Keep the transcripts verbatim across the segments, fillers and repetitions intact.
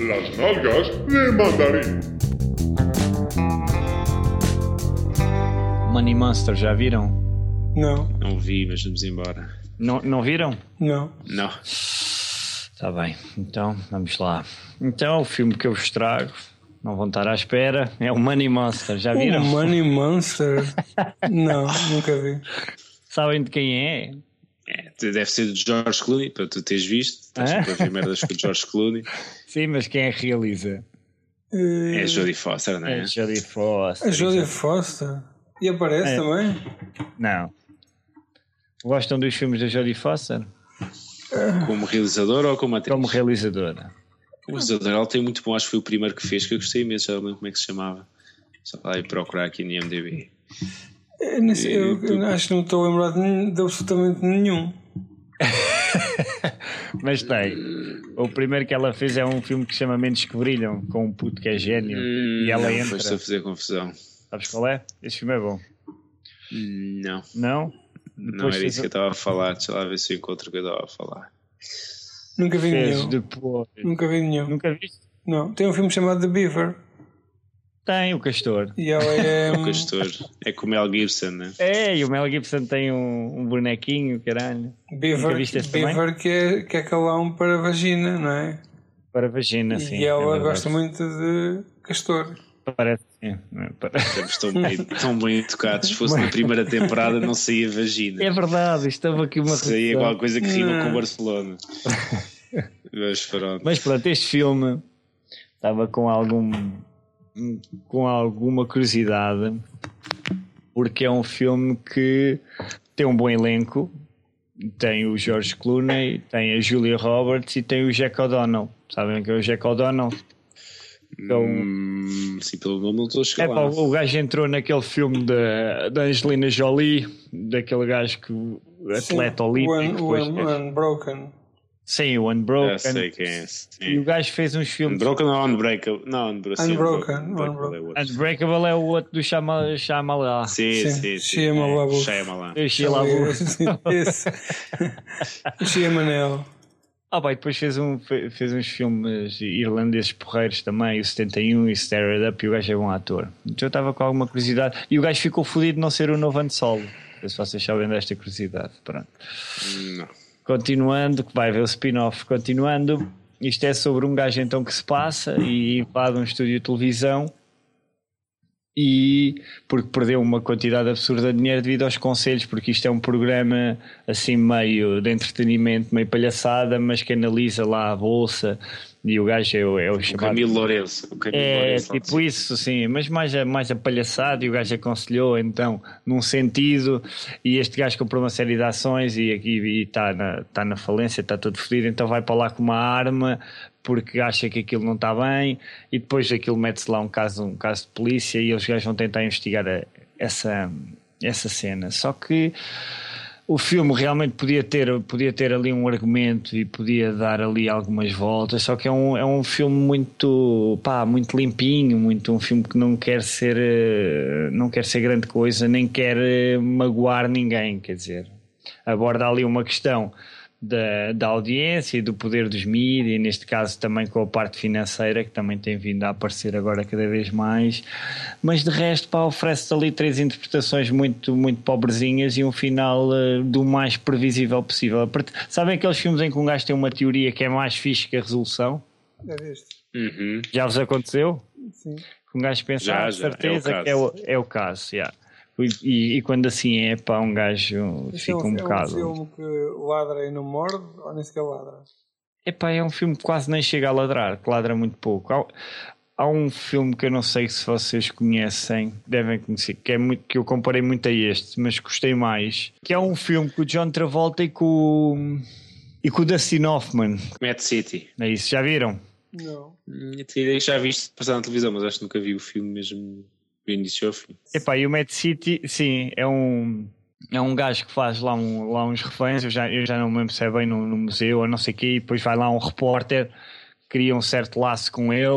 Las nalgas de mandarim. Money Monster, já viram? Não. Não vi, mas vamos embora. Não, não viram? Não. Não. Está bem, então vamos lá. Então o filme que eu vos trago, não vão estar à espera, é o Money Monster, já viram? O Money Monster? Não, nunca vi. Sabem de quem é? É, deve ser do George Clooney, para tu teres visto. Estás sempre a ver merdas com o George Clooney. Sim, mas quem é que realiza? É a Jodie Foster, não é? É Jodie Foster. A Jodie Foster? E aparece É. também? Não. Gostam dos filmes da Jodie Foster? Como realizador ou como atriz? Como realizadora. O realizador, ela tem muito bom, acho que foi o primeiro que fez, que eu gostei imenso, já não lembro como é que se chamava. Só lá ir procurar aqui no I M D B. Eu, nem sei, eu, eu acho que não estou a lembrar de, nenhum- de absolutamente nenhum. Mas tem. O primeiro que ela fez é um filme que se chama Mentes que Brilham, com um puto que é gênio. Hum, e ela não, entra. foi-se a fazer confusão. Sabes qual é? Esse filme é bom. Hum, Não, Não? não Depois era fez isso que eu estava a falar. Deixa lá ver se eu encontro o que eu estava a falar. Nunca vi Fez nenhum. depois. Nunca vi nenhum. Nunca viste? Não. Tem um filme chamado The Beaver. Tem o Castor. E ela é. O Castor. É com o Mel Gibson, né? É, e o Mel Gibson tem um, um bonequinho, caralho. Nunca Beaver, viste esse também? Beaver que, é, que é calão para vagina, não é? Para vagina, sim. E ela é verdade. gosta muito de castor. Parece, sim. Parece. Estamos tão bem, tão bem educados. Se fosse na primeira temporada, não saía vagina. É verdade, estava aqui uma Saía redução. alguma coisa que rima Não. com Barcelona. Mas pronto. Mas pronto, este filme estava com algum com alguma curiosidade, porque é um filme que tem um bom elenco, tem o George Clooney, tem a Julia Roberts e tem o Jack O'Donnell. Sabem que é o Jack O'Donnell? Então, Hum, sim, pelo nome não estou a chegar é, pá, lá. o gajo entrou naquele filme da, da Angelina Jolie, daquele gajo que atleta Sim, olímpico. O, un, o, depois- un, Unbroken. Sim, o Unbroken. Já sei quem é. E Sim. o gajo fez uns filmes. Unbroken ou Unbreakable? Não, Unbroken. sim, Unbroken, Unbroken Unbroken. é o outro. Unbreakable é o outro do Shyama- Shyamalan. Sim, Sim, sim, sim. Shyamalan. É, Shyamalan. Eu cheguei lá, vou- Esse. Chia Manel. Ah, bem, depois fez, um, fe- fez uns filmes irlandeses porreiros também, o setenta e um e Star It Up, e o gajo é bom ator. Então eu estava com alguma curiosidade. E o gajo ficou fodido de não ser o novo Han Solo. Não sei se vocês sabem desta curiosidade. Pronto. Não. Continuando, que vai ver o spin-off. Continuando, isto é sobre um gajo então que se passa e invade um estúdio de televisão e porque perdeu uma quantidade absurda de dinheiro devido aos conselhos, porque isto é um programa assim meio de entretenimento, meio palhaçada, mas que analisa lá a bolsa e o gajo é, o- é o O chamado... Camilo Lourenço. O Camilo É, Lourenço, lá tipo isso, sim, mas mais a, mais a palhaçada, e o gajo aconselhou então num sentido, e este gajo comprou uma série de ações e está na, tá na falência, está todo fodido, então vai para lá com uma arma porque acha que aquilo não está bem, e depois aquilo mete-se lá um caso, um caso de polícia e os gajos vão tentar investigar a- essa, essa cena. Só que o filme realmente podia ter, podia ter ali um argumento e podia dar ali algumas voltas, só que é um, é um filme muito, pá, muito limpinho, muito um filme que não quer ser, eh, não quer ser grande coisa, nem quer eh, magoar ninguém, quer dizer, aborda ali uma questão da, da audiência e do poder dos mídias, e neste caso também com a parte financeira, que também tem vindo a aparecer agora cada vez mais, mas de resto, pá, oferece ali três interpretações muito, muito pobrezinhas e um final uh, do mais previsível possível. A part- Sabem aqueles filmes em que um gajo tem uma teoria que é mais fixe que a resolução? É deste. Uhum. Já vos aconteceu? Sim. Que um gajo pensa, Já, ah, já, certeza é o que é o, é o caso, yeah. E, e, e quando assim é, pá, um gajo Isto fica é um, um, bocado... é um filme que ladra e não morde, ou nem sequer ladra? Epá, é um filme que quase nem chega a ladrar, que ladra muito pouco. Há, há um filme que eu não sei se vocês conhecem, devem conhecer, que, é muito, que eu comparei muito a este, mas gostei mais, que é um filme com o John Travolta e com, o- e com o Dustin Hoffman. Mad City. É isso, já viram? Não. Hum, eu Já viste passar na televisão, mas acho que nunca vi o filme mesmo do início ao fim. Epá, e o Mad City, sim, é um... É um gajo que faz lá, um, lá uns reféns, eu já, eu já não me lembro se é bem no, no museu ou não sei o quê, e depois vai lá um repórter, cria um certo laço com ele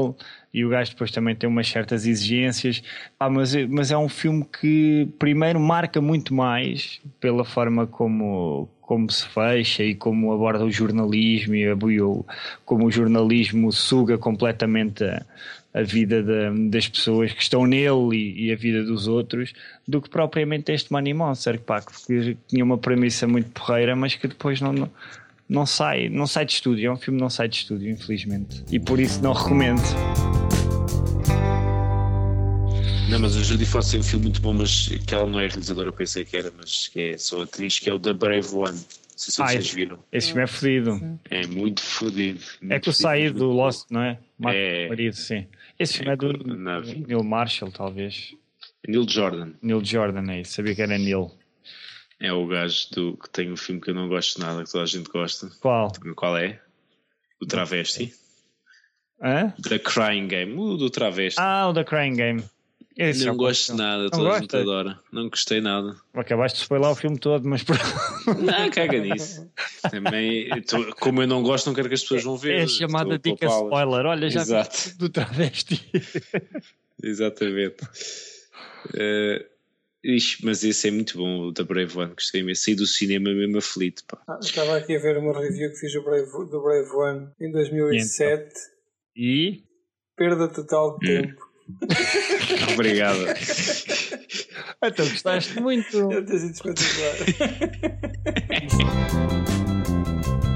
e o gajo depois também tem umas certas exigências. Ah, mas, mas é um filme que primeiro marca muito mais pela forma como, como se fecha e como aborda o jornalismo e o, como o jornalismo suga completamente a, a vida de, das pessoas que estão nele e, e a vida dos outros, do que propriamente este Money Monster, pá, que tinha uma premissa muito porreira, mas que depois não, não, não, sai, não sai de estúdio. É um filme que não sai de estúdio, infelizmente, e por isso não recomendo. Não, mas a Jodie Foster tem um filme muito bom, mas que ela não é realizadora, eu pensei que era, mas que é só atriz, que é o The Brave One. Não sei se ah, vocês esse, viram. Esse filme é fodido. É muito fodido. É que o saí do Lost, não é? Marco é. Marido, sim. Esse filme é, é do na... Neil Marshall, talvez. Neil Jordan. Neil Jordan, é isso. Sabia que era Neil. É o gajo do, que tem um filme que eu não gosto nada, que toda a gente gosta. Qual? Qual é? O Travesti. Hã? The Crying Game. O do Travesti. Ah, o The Crying Game. Esse não gosto de nada, toda a gente adora. Não gostei nada. Acabaste de spoiler o filme todo, mas... Não, caga nisso. Também, tô, como eu não gosto, não quero que as pessoas vão ver. É a chamada dica spoiler. Olha, já Exato. do Travesti. Exatamente. Uh, ixi, mas esse é muito bom, o da Brave One. Gostei mesmo. Saí do cinema mesmo aflito. Pá. Ah, estava aqui a ver uma review que fiz do Brave, do Brave One em dois mil e sete. E? Perda total de tempo. Obrigado. Então gostaste muito. Eu tenho sido espetacular.